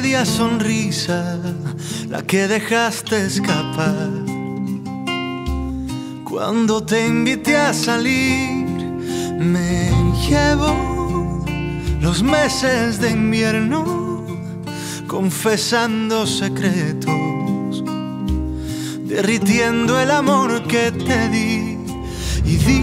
media sonrisa la que dejaste escapar cuando te invité a salir. Me llevo los meses de invierno confesando secretos, derritiendo el amor que te di. Y di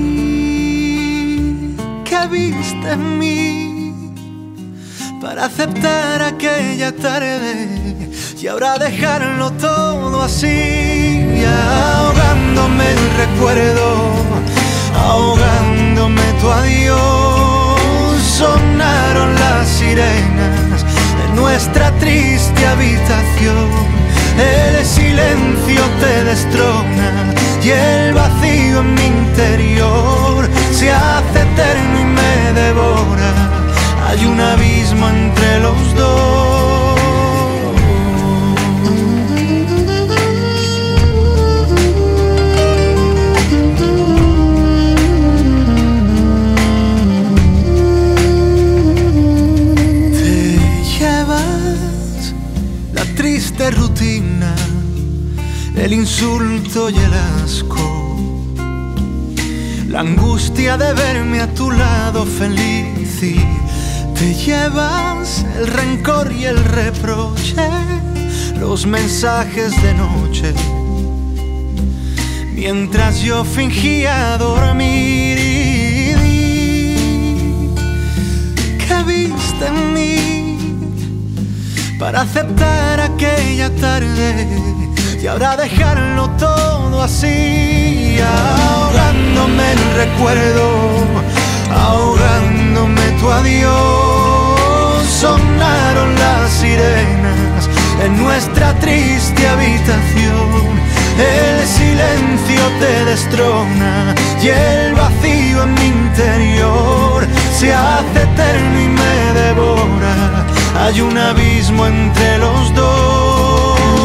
que viste en mí para aceptar aquella tarde y ahora dejarlo todo así, ahogándome el recuerdo, ahogándome tu adiós. Sonaron las sirenas de nuestra triste habitación, el silencio te destrona y el vacío en mi interior se hace eterno y me devora. Hay un abismo entre los dos. Te llevas la triste rutina, el insulto y el asco, la angustia de verme a tu lado feliz, y te llevas el rencor y el reproche, los mensajes de noche, mientras yo fingía dormir. Y di que viste en mí para aceptar aquella tarde y ahora dejarlo todo así, ahogándome el recuerdo, ahogándome tu adiós. Sonaron las sirenas en nuestra triste habitación, el silencio te destrona y el vacío en mi interior se hace eterno y me devora. Hay un abismo entre los dos.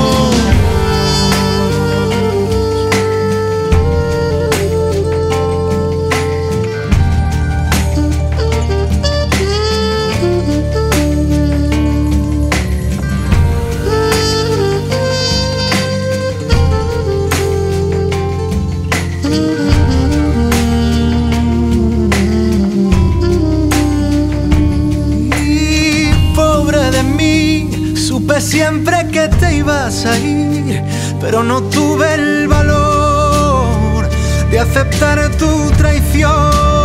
Supe siempre que te ibas a ir, pero no tuve el valor de aceptar tu traición.